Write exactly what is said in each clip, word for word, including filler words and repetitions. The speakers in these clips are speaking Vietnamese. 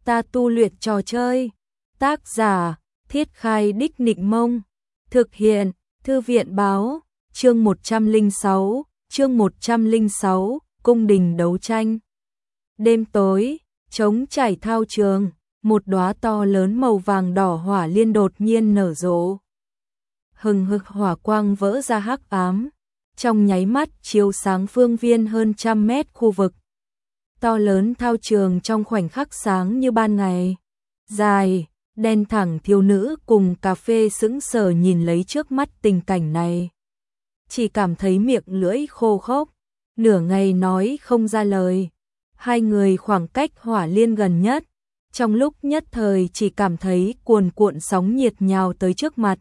ta tu luyện trò chơi. Tác giả, Thiết Khai Đích Nịnh Mông. Thực hiện, Thư viện báo, chương một trăm lẻ sáu, chương một trăm lẻ sáu, cung đình đấu tranh. Đêm tối, trống trải thao trường, một đóa to lớn màu vàng đỏ hỏa liên đột nhiên nở rộ. Hừng hực hỏa quang vỡ ra hắc ám, trong nháy mắt chiếu sáng phương viên hơn trăm mét khu vực. To lớn thao trường trong khoảnh khắc sáng như ban ngày. Dài, đen thẳng thiếu nữ cùng cà phê sững sờ nhìn lấy trước mắt tình cảnh này. Chỉ cảm thấy miệng lưỡi khô khốc, nửa ngày nói không ra lời. Hai người khoảng cách hỏa liên gần nhất, trong lúc nhất thời chỉ cảm thấy cuồn cuộn sóng nhiệt nhào tới trước mặt.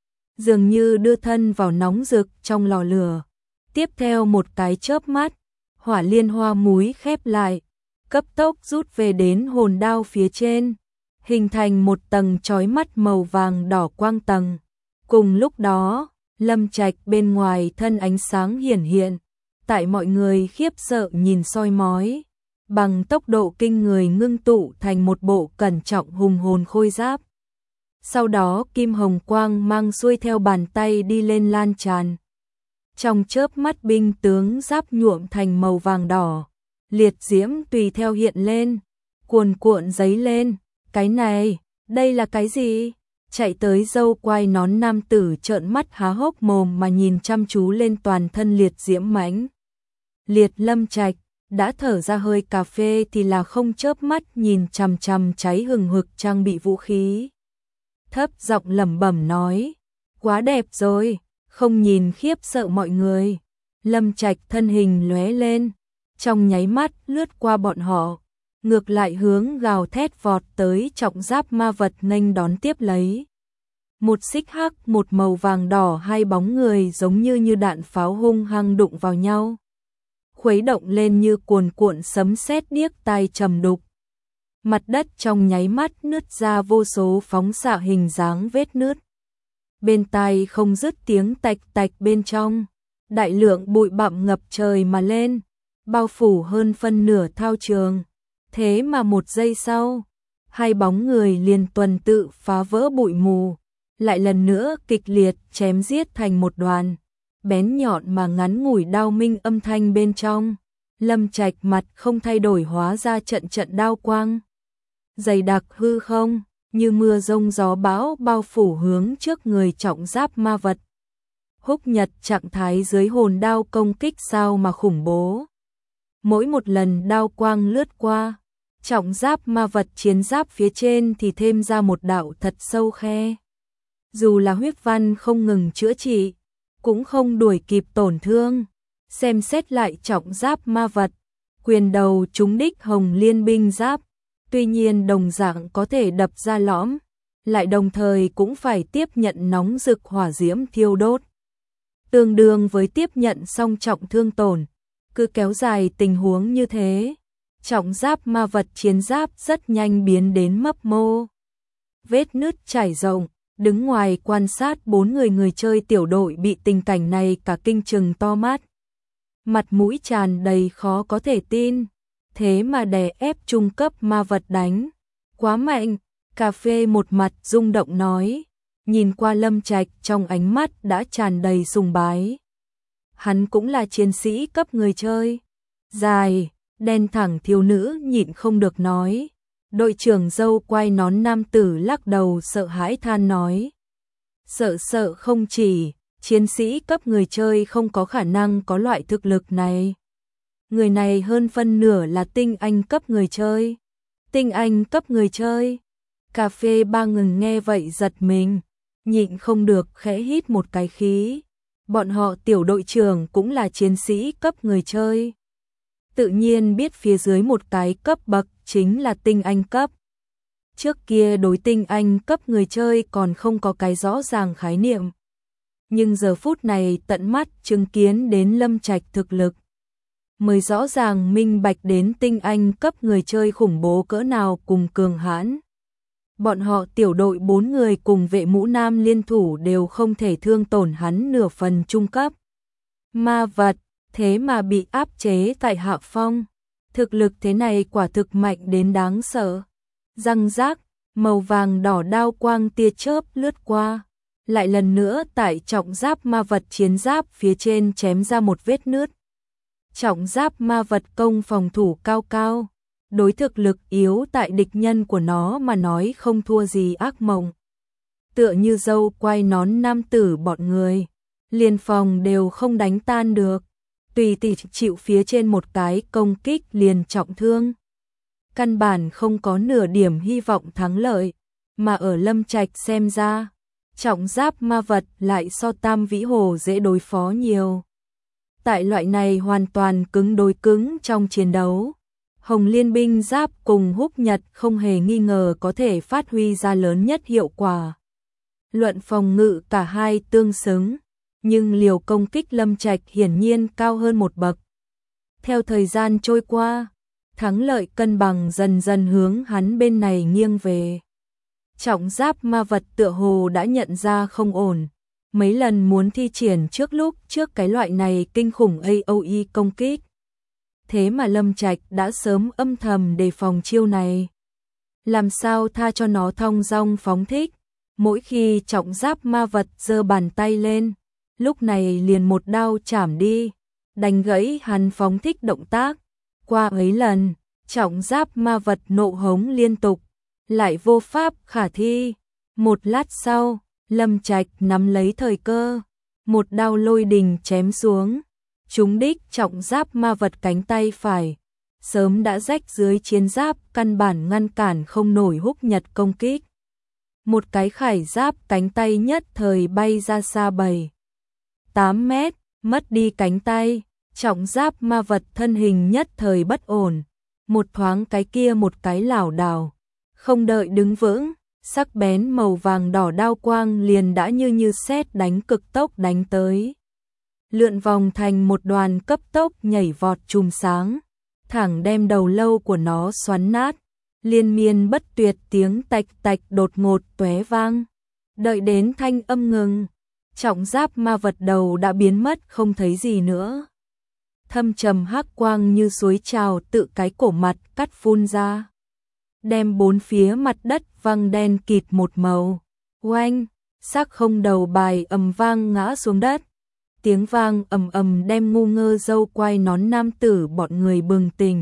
Dường như đưa thân vào nóng rực trong lò lửa. Tiếp theo một cái chớp mắt, hỏa liên hoa múi khép lại, cấp tốc rút về đến hồn đao phía trên, hình thành một tầng chói mắt màu vàng đỏ quang tầng. Cùng lúc đó, Lâm Trạch bên ngoài thân ánh sáng hiển hiện, tại mọi người khiếp sợ nhìn soi mói, bằng tốc độ kinh người ngưng tụ thành một bộ cẩn trọng hùng hồn khôi giáp. Sau đó kim hồng quang mang xuôi theo bàn tay đi lên lan tràn. Trong chớp mắt binh tướng giáp nhuộm thành màu vàng đỏ, liệt diễm tùy theo hiện lên, cuồn cuộn giấy lên. Cái này, đây là cái gì? Chạy tới dâu quai nón nam tử trợn mắt há hốc mồm mà nhìn chăm chú lên toàn thân liệt diễm mãnh liệt. Lâm Trạch đã thở ra hơi cà phê thì là không chớp mắt nhìn chằm chằm cháy hừng hực trang bị vũ khí. Thấp giọng lẩm bẩm nói, quá đẹp rồi, không nhìn khiếp sợ mọi người. Lâm Trạch thân hình lóe lên, trong nháy mắt lướt qua bọn họ, ngược lại hướng gào thét vọt tới trọng giáp ma vật nghênh đón tiếp lấy. Một xích hắc, một màu vàng đỏ, hai bóng người giống như như đạn pháo hung hăng đụng vào nhau, khuấy động lên như cuồn cuộn sấm sét điếc tai trầm đục. Mặt đất trong nháy mắt nứt ra vô số phóng xạ hình dáng vết nứt. Bên tai không dứt tiếng tạch tạch bên trong, đại lượng bụi bặm ngập trời mà lên, bao phủ hơn phân nửa thao trường. Thế mà một giây sau, hai bóng người liền tuần tự phá vỡ bụi mù, lại lần nữa kịch liệt chém giết thành một đoàn. Bén nhọn mà ngắn ngủi đao minh âm thanh bên trong, Lâm Trạch mặt không thay đổi hóa ra trận trận đao quang. Dày đặc hư không, như mưa rông gió bão bao phủ hướng trước người trọng giáp ma vật. Húc nhật trạng thái dưới hồn đao công kích sao mà khủng bố. Mỗi một lần đao quang lướt qua, trọng giáp ma vật chiến giáp phía trên thì thêm ra một đạo thật sâu khe. Dù là huyết văn không ngừng chữa trị, cũng không đuổi kịp tổn thương. Xem xét lại trọng giáp ma vật, quyền đầu trúng đích hồng liên binh giáp, tuy nhiên đồng dạng có thể đập ra lõm, lại đồng thời cũng phải tiếp nhận nóng rực hỏa diễm thiêu đốt. Tương đương với tiếp nhận song trọng thương tổn, cứ kéo dài tình huống như thế, trọng giáp ma vật chiến giáp rất nhanh biến đến mấp mô. Vết nứt trải rộng, đứng ngoài quan sát bốn người người chơi tiểu đội bị tình cảnh này cả kinh trừng to mắt. Mặt mũi tràn đầy khó có thể tin, thế mà đè ép trung cấp ma vật đánh. Quá mạnh, cà phê một mặt rung động nói, nhìn qua Lâm Trạch trong ánh mắt đã tràn đầy sùng bái. Hắn cũng là chiến sĩ cấp người chơi. Dài, đen thẳng thiếu nữ nhịn không được nói. Đội trưởng dâu quai nón nam tử lắc đầu sợ hãi than nói. Sợ sợ không chỉ, chiến sĩ cấp người chơi không có khả năng có loại thực lực này. Người này hơn phân nửa là tinh anh cấp người chơi. Tinh anh cấp người chơi. Cà phê ba ngừng nghe vậy giật mình, nhịn không được khẽ hít một cái khí. Bọn họ tiểu đội trưởng cũng là chiến sĩ cấp người chơi. Tự nhiên biết phía dưới một cái cấp bậc chính là tinh anh cấp. Trước kia đối tinh anh cấp người chơi còn không có cái rõ ràng khái niệm. Nhưng giờ phút này tận mắt chứng kiến đến Lâm Trạch thực lực, mới rõ ràng minh bạch đến tinh anh cấp người chơi khủng bố cỡ nào cùng cường hãn. Bọn họ tiểu đội bốn người cùng vệ mũ nam liên thủ đều không thể thương tổn hắn nửa phần trung cấp ma vật, thế mà bị áp chế tại hạ phong. Thực lực thế này quả thực mạnh đến đáng sợ. Răng rác, màu vàng đỏ đao quang tia chớp lướt qua, lại lần nữa tại trọng giáp ma vật chiến giáp phía trên chém ra một vết nứt. Trọng giáp ma vật công phòng thủ cao cao, đối thực lực yếu tại địch nhân của nó mà nói không thua gì ác mộng. Tựa như dâu quai nón nam tử bọn người, liền phòng đều không đánh tan được, tùy tỷ chịu phía trên một cái công kích liền trọng thương. Căn bản không có nửa điểm hy vọng thắng lợi, mà ở Lâm Trạch xem ra, trọng giáp ma vật lại so Tam Vĩ Hồ dễ đối phó nhiều. Tại loại này hoàn toàn cứng đối cứng trong chiến đấu, Hồng Liên binh giáp cùng Húc Nhật không hề nghi ngờ có thể phát huy ra lớn nhất hiệu quả. Luận phòng ngự cả hai tương xứng, nhưng liều công kích Lâm Trạch hiển nhiên cao hơn một bậc. Theo thời gian trôi qua, thắng lợi cân bằng dần dần hướng hắn bên này nghiêng về. Trọng giáp ma vật tựa hồ đã nhận ra không ổn, mấy lần muốn thi triển trước lúc trước cái loại này kinh khủng a o e công kích. Thế mà Lâm Trạch đã sớm âm thầm đề phòng chiêu này. Làm sao tha cho nó thong dong phóng thích, mỗi khi trọng giáp ma vật giơ bàn tay lên, lúc này liền một đao chảm đi, đánh gãy hắn phóng thích động tác. Qua ấy lần, trọng giáp ma vật nộ hống liên tục, lại vô pháp khả thi. Một lát sau, Lâm Trạch nắm lấy thời cơ, một đao lôi đình chém xuống, trúng đích trọng giáp ma vật cánh tay phải, sớm đã rách dưới chiến giáp, căn bản ngăn cản không nổi Húc Nhật công kích. Một cái khải giáp cánh tay nhất thời bay ra xa bảy, tám mét, mất đi cánh tay, trọng giáp ma vật thân hình nhất thời bất ổn, một thoáng cái kia một cái lảo đảo, không đợi đứng vững, sắc bén màu vàng đỏ đao quang liền đã như như sét đánh cực tốc đánh tới. Lượn vòng thành một đoàn cấp tốc nhảy vọt chùm sáng, thẳng đem đầu lâu của nó xoắn nát, liên miên bất tuyệt tiếng tạch tạch đột ngột tóe vang. Đợi đến thanh âm ngừng, trọng giáp ma vật đầu đã biến mất không thấy gì nữa. Thâm trầm hắc quang như suối trào tự cái cổ mặt cắt phun ra, đem bốn phía mặt đất văng đen kịt một màu. Oanh, xác không đầu bài ầm vang ngã xuống đất. Tiếng vang ầm ầm đem ngu ngơ dâu quai nón nam tử bọn người bừng tỉnh.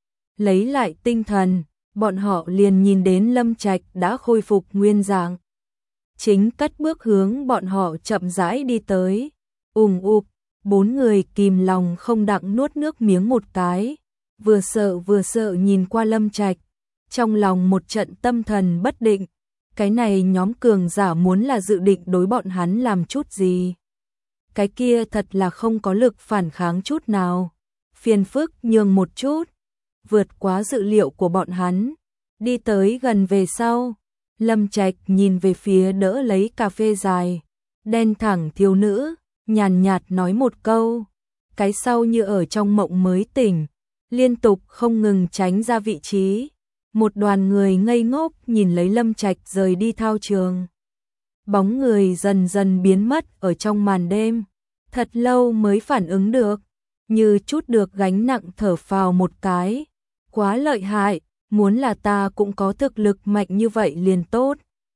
Lấy lại tinh thần, bọn họ liền nhìn đến Lâm Trạch đã khôi phục nguyên dạng. Chính cất bước hướng bọn họ chậm rãi đi tới. Ùng ục, bốn người kìm lòng không đặng nuốt nước miếng một cái, vừa sợ vừa sợ nhìn qua Lâm Trạch, trong lòng một trận tâm thần bất định. Cái này nhóm cường giả muốn là dự định đối bọn hắn làm chút gì? Cái kia thật là không có lực phản kháng chút nào. Phiền phức nhường một chút, vượt quá dự liệu của bọn hắn. Đi tới gần về sau, Lâm Trạch nhìn về phía đỡ lấy cà phê dài, đen thẳng thiếu nữ, nhàn nhạt nói một câu. Cái sau như ở trong mộng mới tỉnh, liên tục không ngừng tránh ra vị trí. Một đoàn người ngây ngốc nhìn lấy Lâm Trạch rời đi thao trường. Bóng người dần dần biến mất ở trong màn đêm. Thật lâu mới phản ứng được, như chút được gánh nặng thở phào một cái. Quá lợi hại, muốn là ta cũng có thực lực mạnh như vậy liền tốt.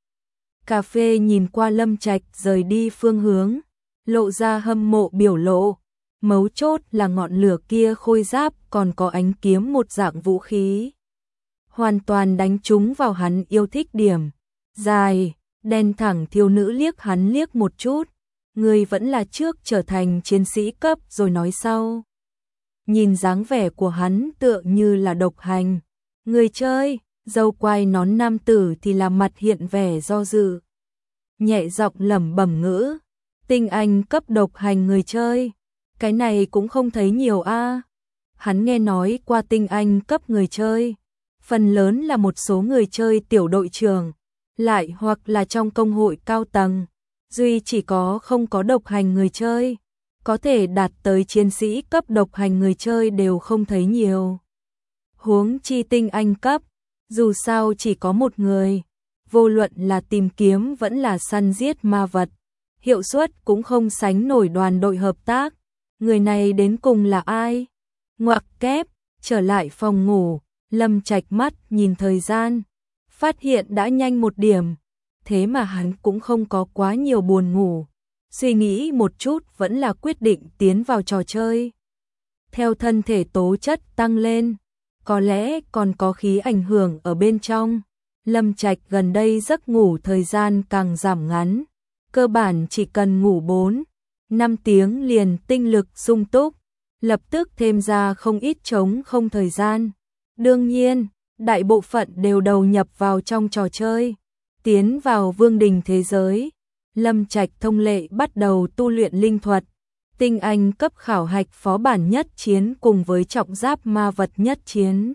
Cà phê nhìn qua Lâm Trạch rời đi phương hướng, lộ ra hâm mộ biểu lộ. Mấu chốt là ngọn lửa kia khôi giáp còn có ánh kiếm một dạng vũ khí. Hoàn toàn đánh trúng vào hắn yêu thích điểm. Dài, đen thẳng thiếu nữ liếc hắn liếc một chút. Người vẫn là trước trở thành chiến sĩ cấp rồi nói sau. Nhìn dáng vẻ của hắn tựa như là độc hành. Người chơi, dâu quai nón nam tử thì là mặt hiện vẻ do dự. Nhẹ giọng lẩm bẩm ngữ. Tinh anh cấp độc hành người chơi. Cái này cũng không thấy nhiều a. Hắn nghe nói qua tinh anh cấp người chơi. Phần lớn là một số người chơi tiểu đội trưởng, lại hoặc là trong công hội cao tầng. Duy chỉ có không có độc hành người chơi, có thể đạt tới chiến sĩ cấp độc hành người chơi đều không thấy nhiều. Huống chi tinh anh cấp, dù sao chỉ có một người, vô luận là tìm kiếm vẫn là săn giết ma vật, hiệu suất cũng không sánh nổi đoàn đội hợp tác. Người này đến cùng là ai? Ngoặc kép, trở lại phòng ngủ, Lâm Trạch mắt nhìn thời gian, phát hiện đã nhanh một điểm, thế mà hắn cũng không có quá nhiều buồn ngủ. Suy nghĩ một chút vẫn là quyết định tiến vào trò chơi. Theo thân thể tố chất tăng lên, có lẽ còn có khí ảnh hưởng ở bên trong. Lâm Trạch gần đây giấc ngủ thời gian càng giảm ngắn, cơ bản chỉ cần ngủ bốn, năm tiếng liền tinh lực sung túc, lập tức thêm ra không ít trống không thời gian. Đương nhiên, đại bộ phận đều đầu nhập vào trong trò chơi. Tiến vào vương đình thế giới, Lâm Trạch thông lệ bắt đầu tu luyện linh thuật, tinh anh cấp khảo hạch phó bản nhất chiến cùng với trọng giáp ma vật nhất chiến.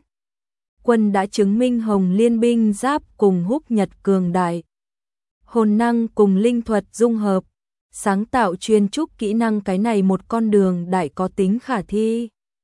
Quân đã chứng minh Hồng Liên binh giáp cùng húc nhật cường đại. Hồn năng cùng linh thuật dung hợp, sáng tạo chuyên trúc kỹ năng, cái này một con đường đại có tính khả thi.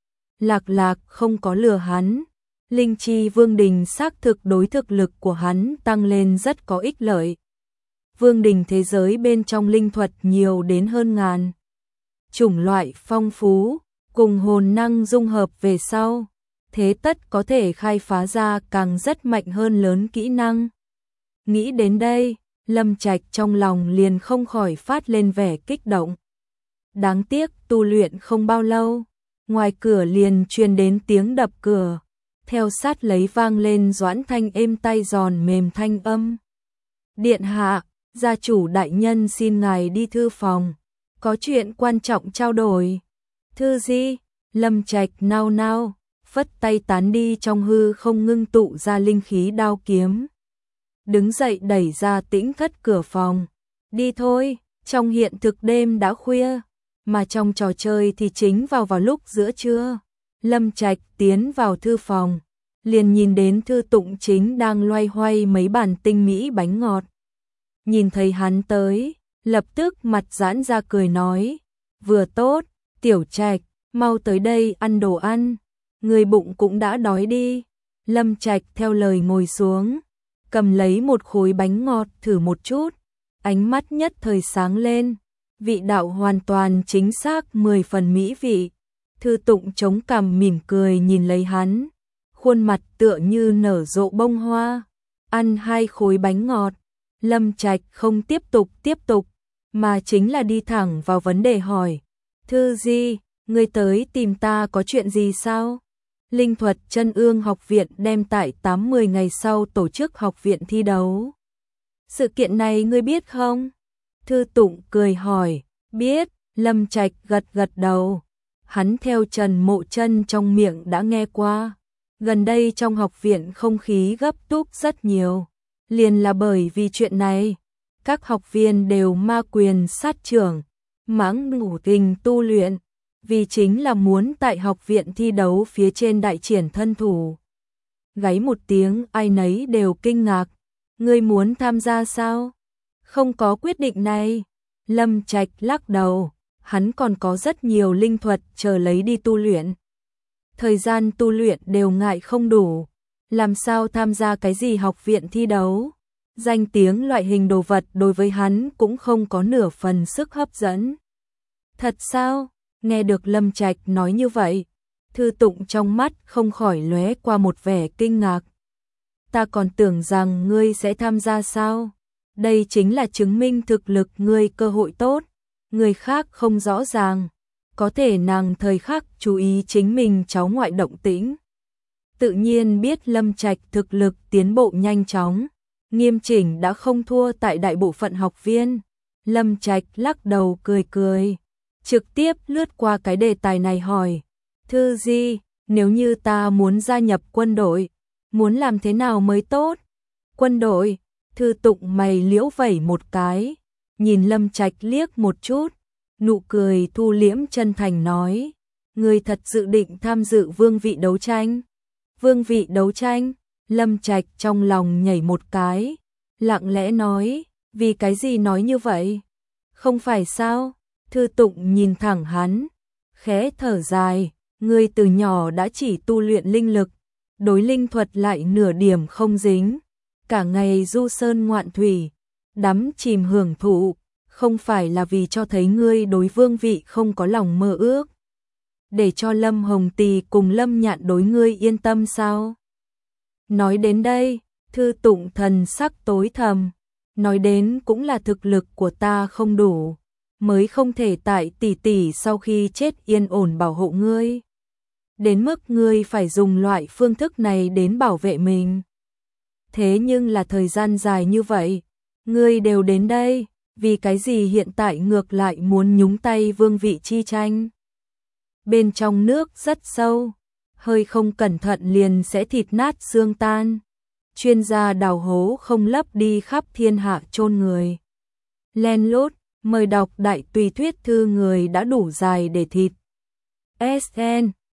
Lạc Lạc không có lừa hắn, linh chi vương đình xác thực đối thực lực của hắn tăng lên rất có ích lợi. Vương đình thế giới bên trong linh thuật nhiều đến hơn ngàn. Chủng loại phong phú, cùng hồn năng dung hợp về sau, thế tất có thể khai phá ra càng rất mạnh hơn lớn kỹ năng. Nghĩ đến đây, Lâm Trạch trong lòng liền không khỏi phát lên vẻ kích động. Đáng tiếc tu luyện không bao lâu, ngoài cửa liền truyền đến tiếng đập cửa, theo sát lấy vang lên doãn thanh êm tai giòn mềm thanh âm. Điện hạ, gia chủ đại nhân xin ngài đi thư phòng, có chuyện quan trọng trao đổi. Thư gì? Lâm Trạch nao nao, phất tay tán đi trong hư không ngưng tụ ra linh khí đao kiếm. Đứng dậy đẩy ra tĩnh thất cửa phòng. Đi thôi, trong hiện thực đêm đã khuya, mà trong trò chơi thì chính vào vào lúc giữa trưa. Lâm Trạch tiến vào thư phòng, liền nhìn đến Thư Tụng chính đang loay hoay mấy bàn tinh mỹ bánh ngọt. Nhìn thấy hắn tới, lập tức mặt giãn ra cười nói, vừa tốt, Tiểu Trạch, mau tới đây ăn đồ ăn, người bụng cũng đã đói đi. Lâm Trạch theo lời ngồi xuống, cầm lấy một khối bánh ngọt thử một chút, ánh mắt nhất thời sáng lên, vị đạo hoàn toàn chính xác mười phần mỹ vị. Thư Tụng chống cằm mỉm cười nhìn lấy hắn, khuôn mặt tựa như nở rộ bông hoa. Ăn hai khối bánh ngọt, Lâm Trạch không tiếp tục tiếp tục, mà chính là đi thẳng vào vấn đề hỏi, Thư Di, ngươi tới tìm ta có chuyện gì sao? Linh thuật Chân Ương học viện đem tại tám mươi ngày sau tổ chức học viện thi đấu. Sự kiện này ngươi biết không? Thư Tụng cười hỏi, biết. Lâm Trạch gật gật đầu. Hắn theo Trần Mộ Chân trong miệng đã nghe qua. Gần đây trong học viện không khí gấp túc rất nhiều. Liền là bởi vì chuyện này, các học viên đều ma quyền sát trưởng, mãng ngủ tình tu luyện, vì chính là muốn tại học viện thi đấu phía trên đại triển thân thủ. Gáy một tiếng, ai nấy đều kinh ngạc. Ngươi muốn tham gia sao? Không có quyết định này. Lâm Trạch lắc đầu, hắn còn có rất nhiều linh thuật chờ lấy đi tu luyện. Thời gian tu luyện đều ngại không đủ, làm sao tham gia cái gì học viện thi đấu? Danh tiếng loại hình đồ vật đối với hắn cũng không có nửa phần sức hấp dẫn. Thật sao? Nghe được Lâm Trạch nói như vậy, Thư Tụng trong mắt không khỏi lóe qua một vẻ kinh ngạc. Ta còn tưởng rằng ngươi sẽ tham gia sao? Đây chính là chứng minh thực lực ngươi cơ hội tốt, người khác không rõ ràng, có thể nàng thời khắc chú ý chính mình cháu ngoại động tĩnh. Tự nhiên biết Lâm Trạch thực lực tiến bộ nhanh chóng, nghiêm chỉnh đã không thua tại đại bộ phận học viên. Lâm Trạch lắc đầu cười cười, trực tiếp lướt qua cái đề tài này hỏi, Thư Di, nếu như ta muốn gia nhập quân đội, muốn làm thế nào mới tốt? Quân đội? Thư Tụng mày liễu vẩy một cái, nhìn Lâm Trạch liếc một chút, nụ cười thu liễm chân thành nói, ngươi thật dự định tham dự vương vị đấu tranh? Vương vị đấu tranh? Lâm Trạch trong lòng nhảy một cái, lặng lẽ nói, vì cái gì nói như vậy? Không phải sao? Thư Tụng nhìn thẳng hắn, khẽ thở dài, ngươi từ nhỏ đã chỉ tu luyện linh lực, đối linh thuật lại nửa điểm không dính, cả ngày du sơn ngoạn thủy, đắm chìm hưởng thụ, không phải là vì cho thấy ngươi đối vương vị không có lòng mơ ước, để cho Lâm Hồng Tì cùng Lâm Nhạn đối ngươi yên tâm sao? Nói đến đây, Thư Tụng thần sắc tối thầm, nói đến cũng là thực lực của ta không đủ, mới không thể tại tỷ tỷ sau khi chết yên ổn bảo hộ ngươi. Đến mức ngươi phải dùng loại phương thức này đến bảo vệ mình. Thế nhưng là thời gian dài như vậy, ngươi đều đến đây, vì cái gì hiện tại ngược lại muốn nhúng tay vương vị chi tranh? Bên trong nước rất sâu, hơi không cẩn thận liền sẽ thịt nát xương tan. Chuyên gia đào hố không lấp đi khắp thiên hạ chôn người. Len lút, mời đọc đại tùy thuyết thư người đã đủ dài để thịt. ét en